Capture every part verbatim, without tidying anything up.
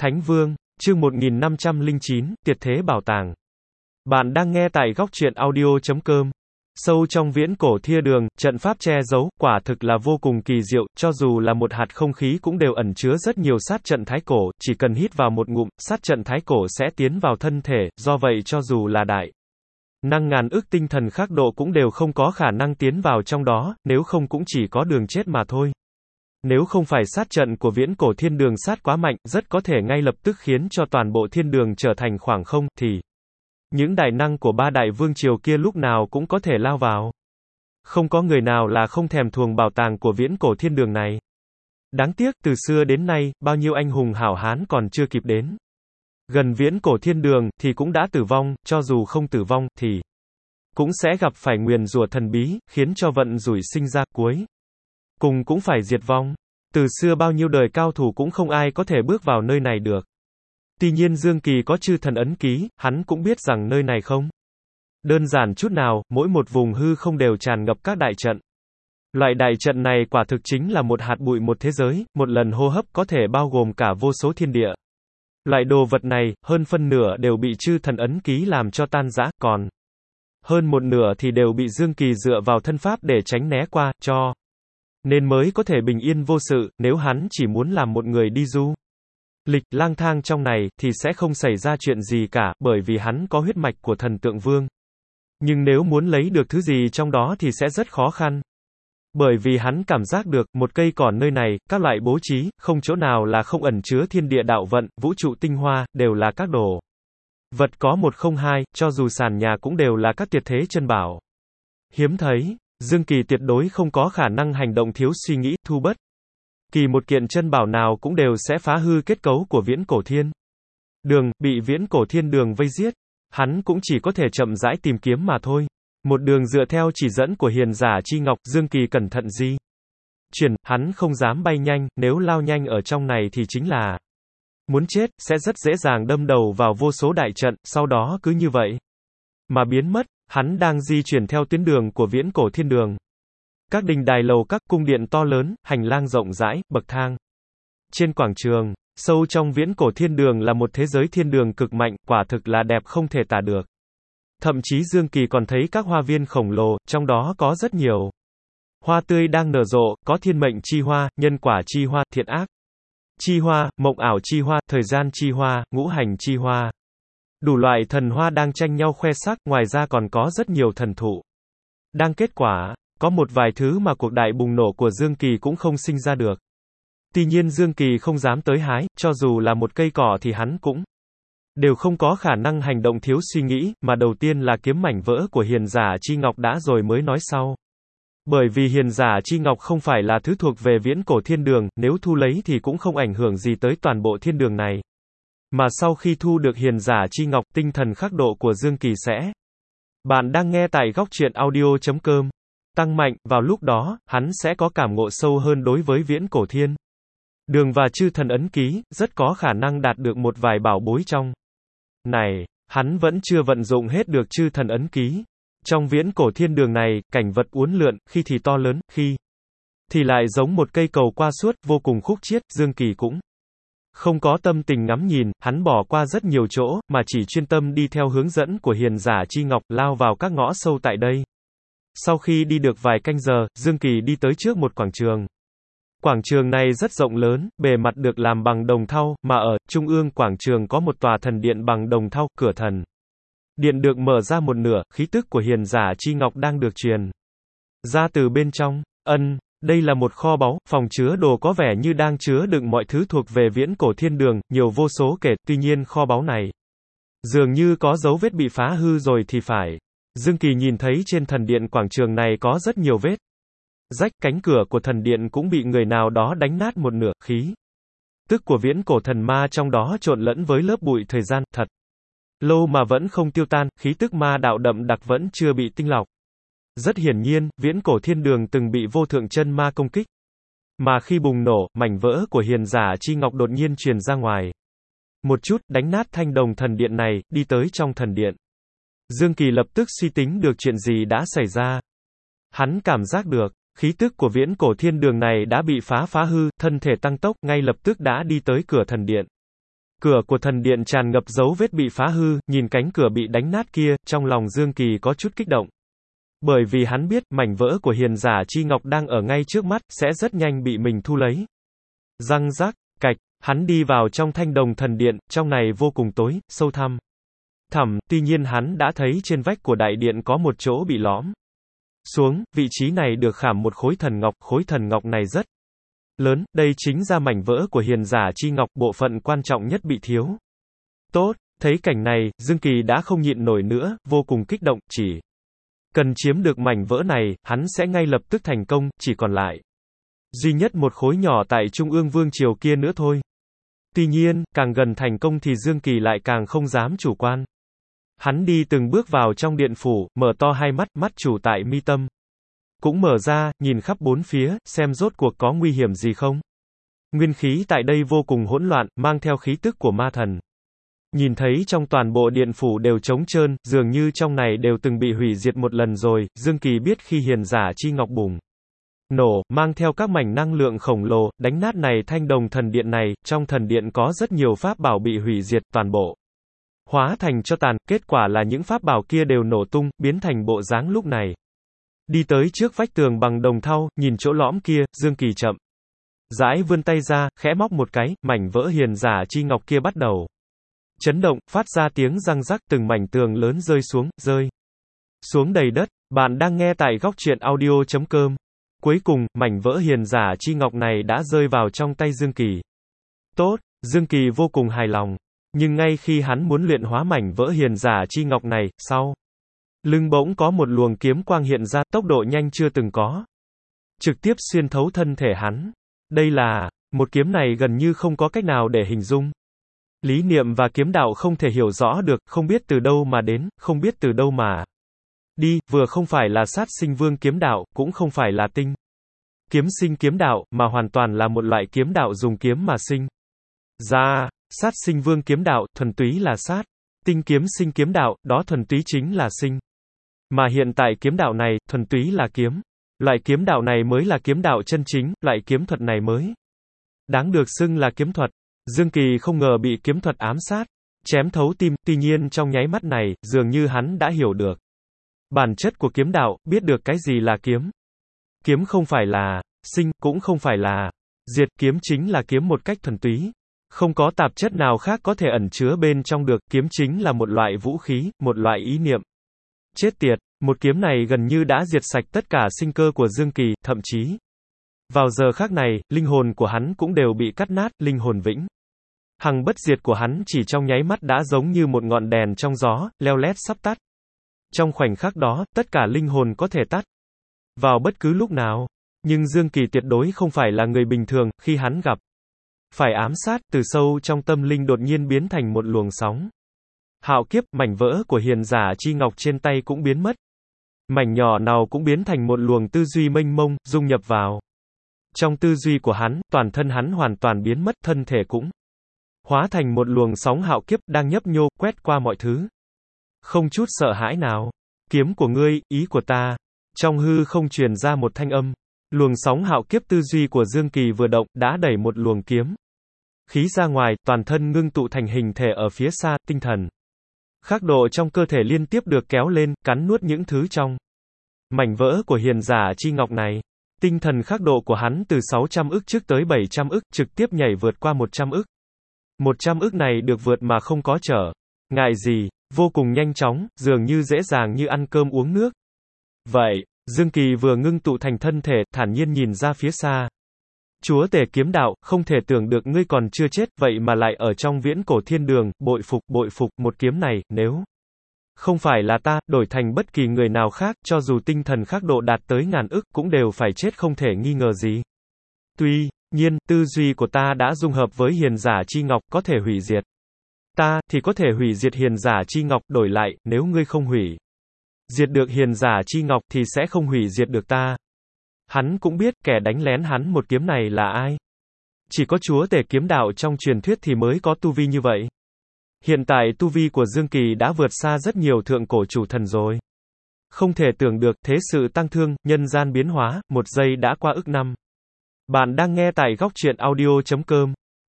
Thánh Vương, chương một nghìn năm trăm lẻ chín, Tiệt thế bảo tàng. Bạn đang nghe tại góc truyện audio chấm com. Sâu trong viễn cổ thiên đường, trận pháp che giấu, quả thực là vô cùng kỳ diệu, cho dù là một hạt không khí cũng đều ẩn chứa rất nhiều sát trận thái cổ, chỉ cần hít vào một ngụm, sát trận thái cổ sẽ tiến vào thân thể, do vậy cho dù là đại năng ngàn ức tinh thần khắc độ cũng đều không có khả năng tiến vào trong đó, nếu không cũng chỉ có đường chết mà thôi. Nếu không phải sát trận của viễn cổ thiên đường sát quá mạnh, rất có thể ngay lập tức khiến cho toàn bộ thiên đường trở thành khoảng không, thì những đại năng của ba đại vương triều kia lúc nào cũng có thể lao vào. Không có người nào là không thèm thuồng bảo tàng của viễn cổ thiên đường này. Đáng tiếc, từ xưa đến nay, bao nhiêu anh hùng hảo hán còn chưa kịp đến gần viễn cổ thiên đường, thì cũng đã tử vong, cho dù không tử vong, thì cũng sẽ gặp phải nguyền rủa thần bí, khiến cho vận rủi sinh ra, cuối cùng cũng phải diệt vong. Từ xưa bao nhiêu đời cao thủ cũng không ai có thể bước vào nơi này được. Tuy nhiên Dương Kỳ có chư thần ấn ký, hắn cũng biết rằng nơi này không đơn giản chút nào, mỗi một vùng hư không đều tràn ngập các đại trận. Loại đại trận này quả thực chính là một hạt bụi một thế giới, một lần hô hấp có thể bao gồm cả vô số thiên địa. Loại đồ vật này, hơn phân nửa đều bị chư thần ấn ký làm cho tan rã, còn hơn một nửa thì đều bị Dương Kỳ dựa vào thân pháp để tránh né qua, cho nên mới có thể bình yên vô sự. Nếu hắn chỉ muốn làm một người đi du lịch, lang thang trong này, thì sẽ không xảy ra chuyện gì cả, bởi vì hắn có huyết mạch của thần tượng vương. Nhưng nếu muốn lấy được thứ gì trong đó thì sẽ rất khó khăn. Bởi vì hắn cảm giác được, một cây cỏ nơi này, các loại bố trí, không chỗ nào là không ẩn chứa thiên địa đạo vận, vũ trụ tinh hoa, đều là các đồ vật có một không hai, cho dù sàn nhà cũng đều là các tuyệt thế chân bảo. Hiếm thấy, Dương Kỳ tuyệt đối không có khả năng hành động thiếu suy nghĩ, thu bất kỳ một kiện chân bảo nào cũng đều sẽ phá hư kết cấu của viễn cổ thiên đường, bị viễn cổ thiên đường vây giết. Hắn cũng chỉ có thể chậm rãi tìm kiếm mà thôi. Một đường dựa theo chỉ dẫn của hiền giả Chi Ngọc, Dương Kỳ cẩn thận di chuyển, hắn không dám bay nhanh, nếu lao nhanh ở trong này thì chính là muốn chết, sẽ rất dễ dàng đâm đầu vào vô số đại trận, sau đó cứ như vậy mà biến mất. Hắn đang di chuyển theo tuyến đường của viễn cổ thiên đường. Các đình đài lầu các cung điện to lớn, hành lang rộng rãi, bậc thang. Trên quảng trường, sâu trong viễn cổ thiên đường là một thế giới thiên đường cực mạnh, quả thực là đẹp không thể tả được. Thậm chí Dương Kỳ còn thấy các hoa viên khổng lồ, trong đó có rất nhiều hoa tươi đang nở rộ, có thiên mệnh chi hoa, nhân quả chi hoa, thiện ác chi hoa, mộng ảo chi hoa, thời gian chi hoa, ngũ hành chi hoa. Đủ loại thần hoa đang tranh nhau khoe sắc, ngoài ra còn có rất nhiều thần thụ đang kết quả. Có một vài thứ mà cuộc đại bùng nổ của Dương Kỳ cũng không sinh ra được. Tuy nhiên Dương Kỳ không dám tới hái, cho dù là một cây cỏ thì hắn cũng đều không có khả năng hành động thiếu suy nghĩ, mà đầu tiên là kiếm mảnh vỡ của hiền giả Chi Ngọc đã rồi mới nói sau. Bởi vì hiền giả Chi Ngọc không phải là thứ thuộc về viễn cổ thiên đường, nếu thu lấy thì cũng không ảnh hưởng gì tới toàn bộ thiên đường này. Mà sau khi thu được hiền giả Chi Ngọc, tinh thần khắc độ của Dương Kỳ sẽ. Bạn đang nghe tại góc truyện audio chấm com. Tăng mạnh, vào lúc đó, hắn sẽ có cảm ngộ sâu hơn đối với viễn cổ thiên đường và chư thần ấn ký, rất có khả năng đạt được một vài bảo bối trong này. Hắn vẫn chưa vận dụng hết được chư thần ấn ký. Trong viễn cổ thiên đường này, cảnh vật uốn lượn, khi thì to lớn, khi thì lại giống một cây cầu qua suốt, vô cùng khúc chiết. Dương Kỳ cũng không có tâm tình ngắm nhìn, hắn bỏ qua rất nhiều chỗ, mà chỉ chuyên tâm đi theo hướng dẫn của hiền giả Chi Ngọc, lao vào các ngõ sâu tại đây. Sau khi đi được vài canh giờ, Dương Kỳ đi tới trước một quảng trường. Quảng trường này rất rộng lớn, bề mặt được làm bằng đồng thau, mà ở trung ương quảng trường có một tòa thần điện bằng đồng thau, cửa thần điện được mở ra một nửa, khí tức của hiền giả Chi Ngọc đang được truyền ra từ bên trong. Ân, đây là một kho báu, phòng chứa đồ có vẻ như đang chứa đựng mọi thứ thuộc về viễn cổ thiên đường, nhiều vô số kể, tuy nhiên kho báu này dường như có dấu vết bị phá hư rồi thì phải. Dương Kỳ nhìn thấy trên thần điện quảng trường này có rất nhiều vết rách, cánh cửa của thần điện cũng bị người nào đó đánh nát một nửa, khí tức của viễn cổ thần ma trong đó trộn lẫn với lớp bụi thời gian, thật lâu mà vẫn không tiêu tan, khí tức ma đạo đậm đặc vẫn chưa bị tinh lọc. Rất hiển nhiên, viễn cổ thiên đường từng bị vô thượng chân ma công kích. Mà khi bùng nổ, mảnh vỡ của hiền giả Chi Ngọc đột nhiên truyền ra ngoài một chút, đánh nát thanh đồng thần điện này, đi tới trong thần điện. Dương Kỳ lập tức suy tính được chuyện gì đã xảy ra. Hắn cảm giác được, khí tức của viễn cổ thiên đường này đã bị phá phá hư, thân thể tăng tốc, ngay lập tức đã đi tới cửa thần điện. Cửa của thần điện tràn ngập dấu vết bị phá hư, nhìn cánh cửa bị đánh nát kia, trong lòng Dương Kỳ có chút kích động. Bởi vì hắn biết, mảnh vỡ của hiền giả chi ngọc đang ở ngay trước mắt, sẽ rất nhanh bị mình thu lấy. Răng rắc, cạch, hắn đi vào trong thanh đồng thần điện, trong này vô cùng tối, sâu thẳm. Thẳm, tuy nhiên hắn đã thấy trên vách của đại điện có một chỗ bị lõm xuống, vị trí này được khảm một khối thần ngọc, khối thần ngọc này rất lớn, đây chính ra mảnh vỡ của hiền giả chi ngọc, bộ phận quan trọng nhất bị thiếu. Tốt, thấy cảnh này, Dương Kỳ đã không nhịn nổi nữa, vô cùng kích động, chỉ cần chiếm được mảnh vỡ này, hắn sẽ ngay lập tức thành công, chỉ còn lại duy nhất một khối nhỏ tại Trung ương Vương Triều kia nữa thôi. Tuy nhiên, càng gần thành công thì Dương Kỳ lại càng không dám chủ quan. Hắn đi từng bước vào trong điện phủ, mở to hai mắt, mắt chủ tại mi tâm cũng mở ra, nhìn khắp bốn phía, xem rốt cuộc có nguy hiểm gì không. Nguyên khí tại đây vô cùng hỗn loạn, mang theo khí tức của ma thần. Nhìn thấy trong toàn bộ điện phủ đều trống trơn, dường như trong này đều từng bị hủy diệt một lần rồi, Dương Kỳ biết khi hiền giả chi ngọc bùng nổ, mang theo các mảnh năng lượng khổng lồ, đánh nát này thanh đồng thần điện này, trong thần điện có rất nhiều pháp bảo bị hủy diệt, toàn bộ hóa thành cho tàn, kết quả là những pháp bảo kia đều nổ tung, biến thành bộ dáng lúc này. Đi tới trước vách tường bằng đồng thau, nhìn chỗ lõm kia, Dương Kỳ chậm rãi vươn tay ra, khẽ móc một cái, mảnh vỡ hiền giả chi ngọc kia bắt đầu chấn động, phát ra tiếng răng rắc, từng mảnh tường lớn rơi xuống, rơi xuống đầy đất. Bạn đang nghe tại góc truyện audio chấm com. Cuối cùng, mảnh vỡ hiền giả chi ngọc này đã rơi vào trong tay Dương Kỳ. Tốt, Dương Kỳ vô cùng hài lòng. Nhưng ngay khi hắn muốn luyện hóa mảnh vỡ hiền giả chi ngọc này, sau lưng bỗng có một luồng kiếm quang hiện ra, tốc độ nhanh chưa từng có. Trực tiếp xuyên thấu thân thể hắn. Đây là, một kiếm này gần như không có cách nào để hình dung. Lý niệm và kiếm đạo không thể hiểu rõ được, không biết từ đâu mà đến, không biết từ đâu mà đi, vừa không phải là sát sinh vương kiếm đạo, cũng không phải là tinh kiếm sinh kiếm đạo, mà hoàn toàn là một loại kiếm đạo dùng kiếm mà sinh ra. Sát sinh vương kiếm đạo, thuần túy là sát. Tinh kiếm sinh kiếm đạo, đó thuần túy chính là sinh. Mà hiện tại kiếm đạo này, thuần túy là kiếm. Loại kiếm đạo này mới là kiếm đạo chân chính, loại kiếm thuật này mới đáng được xưng là kiếm thuật. Dương Kỳ không ngờ bị kiếm thuật ám sát, chém thấu tim, tuy nhiên trong nháy mắt này, dường như hắn đã hiểu được bản chất của kiếm đạo, biết được cái gì là kiếm. Kiếm không phải là sinh, cũng không phải là diệt, kiếm chính là kiếm một cách thuần túy. Không có tạp chất nào khác có thể ẩn chứa bên trong được, kiếm chính là một loại vũ khí, một loại ý niệm. Chết tiệt, một kiếm này gần như đã diệt sạch tất cả sinh cơ của Dương Kỳ, thậm chí vào giờ khắc này, linh hồn của hắn cũng đều bị cắt nát, linh hồn vĩnh hằng bất diệt của hắn chỉ trong nháy mắt đã giống như một ngọn đèn trong gió, leo lét sắp tắt. Trong khoảnh khắc đó, tất cả linh hồn có thể tắt vào bất cứ lúc nào. Nhưng Dương Kỳ tuyệt đối không phải là người bình thường, khi hắn gặp phải ám sát, từ sâu trong tâm linh đột nhiên biến thành một luồng sóng hạo kiếp, mảnh vỡ của hiền giả chi ngọc trên tay cũng biến mất. Mảnh nhỏ nào cũng biến thành một luồng tư duy mênh mông, dung nhập vào trong tư duy của hắn, toàn thân hắn hoàn toàn biến mất, thân thể cũng hóa thành một luồng sóng hạo kiếp, đang nhấp nhô, quét qua mọi thứ. Không chút sợ hãi nào. Kiếm của ngươi, ý của ta. Trong hư không truyền ra một thanh âm. Luồng sóng hạo kiếp tư duy của Dương Kỳ vừa động, đã đẩy một luồng kiếm khí ra ngoài, toàn thân ngưng tụ thành hình thể ở phía xa, tinh thần khắc độ trong cơ thể liên tiếp được kéo lên, cắn nuốt những thứ trong mảnh vỡ của hiền giả chi ngọc này. Tinh thần khắc độ của hắn từ sáu trăm ức trước tới bảy trăm ức, trực tiếp nhảy vượt qua một trăm ức. một trăm ức này được vượt mà không có trở ngại gì, vô cùng nhanh chóng, dường như dễ dàng như ăn cơm uống nước. Vậy, Dương Kỳ vừa ngưng tụ thành thân thể, thản nhiên nhìn ra phía xa. Chúa tể kiếm đạo, không thể tưởng được ngươi còn chưa chết, vậy mà lại ở trong viễn cổ thiên đường, bội phục, bội phục, một kiếm này, nếu không phải là ta, đổi thành bất kỳ người nào khác, cho dù tinh thần khắc độ đạt tới ngàn ức, cũng đều phải chết không thể nghi ngờ gì. Tuy nhiên, tư duy của ta đã dung hợp với hiền giả chi ngọc, có thể hủy diệt ta, thì có thể hủy diệt hiền giả chi ngọc, đổi lại, nếu ngươi không hủy diệt được hiền giả chi ngọc, thì sẽ không hủy diệt được ta. Hắn cũng biết, kẻ đánh lén hắn một kiếm này là ai. Chỉ có chúa tể kiếm đạo trong truyền thuyết thì mới có tu vi như vậy. Hiện tại tu vi của Dương Kỳ đã vượt xa rất nhiều thượng cổ chủ thần rồi. Không thể tưởng được, thế sự tăng thương, nhân gian biến hóa, một giây đã qua ức năm. Bạn đang nghe tại góc truyện audio chấm com.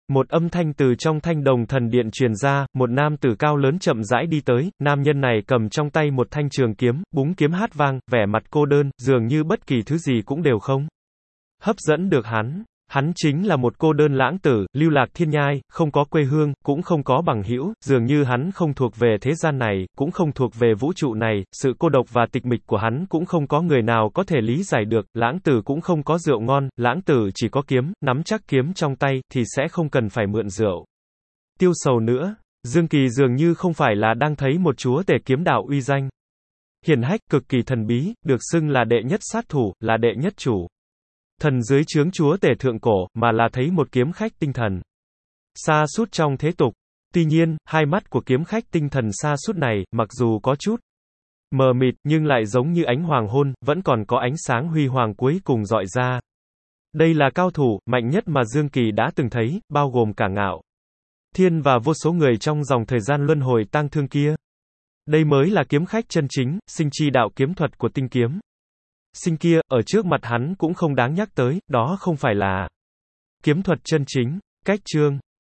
Một âm thanh từ trong thanh đồng thần điện truyền ra, một nam tử cao lớn chậm rãi đi tới, nam nhân này cầm trong tay một thanh trường kiếm, búng kiếm hát vang, vẻ mặt cô đơn, dường như bất kỳ thứ gì cũng đều không hấp dẫn được hắn. Hắn chính là một cô đơn lãng tử, lưu lạc thiên nhai, không có quê hương, cũng không có bằng hữu, dường như hắn không thuộc về thế gian này, cũng không thuộc về vũ trụ này, sự cô độc và tịch mịch của hắn cũng không có người nào có thể lý giải được, lãng tử cũng không có rượu ngon, lãng tử chỉ có kiếm, nắm chắc kiếm trong tay, thì sẽ không cần phải mượn rượu tiêu sầu nữa. Dương Kỳ dường như không phải là đang thấy một chúa tể kiếm đạo uy danh hiển hách, cực kỳ thần bí, được xưng là đệ nhất sát thủ, là đệ nhất chủ thần dưới trướng chúa tể thượng cổ, mà là thấy một kiếm khách tinh thần sa sút trong thế tục. Tuy nhiên, hai mắt của kiếm khách tinh thần sa sút này, mặc dù có chút mờ mịt, nhưng lại giống như ánh hoàng hôn, vẫn còn có ánh sáng huy hoàng cuối cùng rọi ra. Đây là cao thủ mạnh nhất mà Dương Kỳ đã từng thấy, bao gồm cả Ngạo Thiên và vô số người trong dòng thời gian luân hồi tang thương kia. Đây mới là kiếm khách chân chính, sinh chi đạo kiếm thuật của tinh kiếm sinh kia, ở trước mặt hắn cũng không đáng nhắc tới, đó không phải là kiếm thuật chân chính. Cách chương